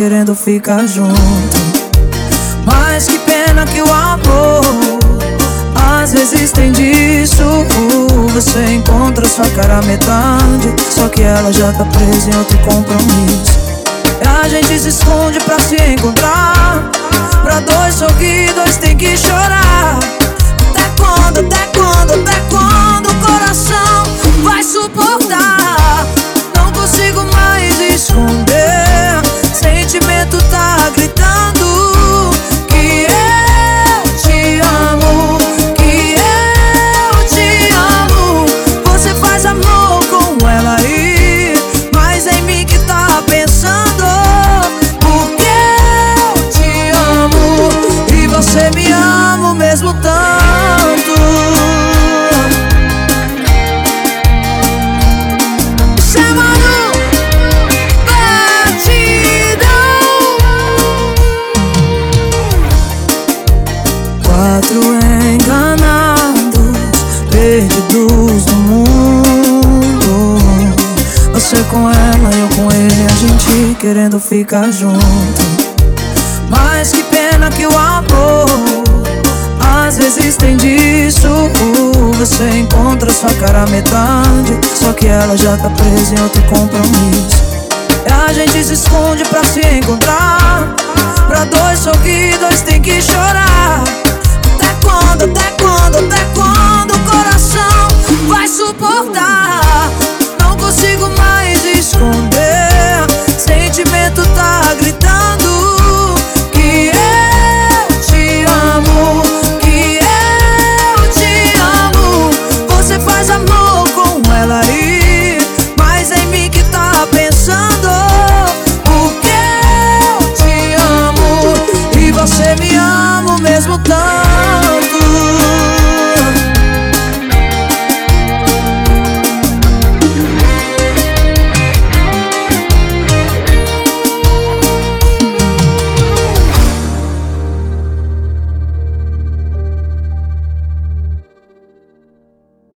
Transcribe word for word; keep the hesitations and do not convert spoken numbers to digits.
querendo ficar junto. Mas que pena que o amor às vezes tem disso. Você encontra sua cara metade, só que ela já tá presa em outro compromisso. E a gente se esconde pra se encontrar. Pra dois sorrir, dois tem que chorar. Até quando, até quando, até quando o coração vai suportar? Não consigo mais esconder, sentimento tá gritando que eu te amo, que eu te amo. Você faz amor com ela aí, mas é em mim que tá pensando. Porque eu te amo e você me ama o mesmo tanto. Chamando batidão. Quatro enganados, perdidos no mundo. Você com ela, eu com ele, a gente querendo ficar junto. Mas que pena que o amor às vezes tem disso. Você encontra sua cara metade, só que ela já tá presa em outro compromisso. E a gente se esconde pra se encontrar. Pra dois sorrir, dois tem que chorar. Até quando, até quando, até quando o coração vai suportar?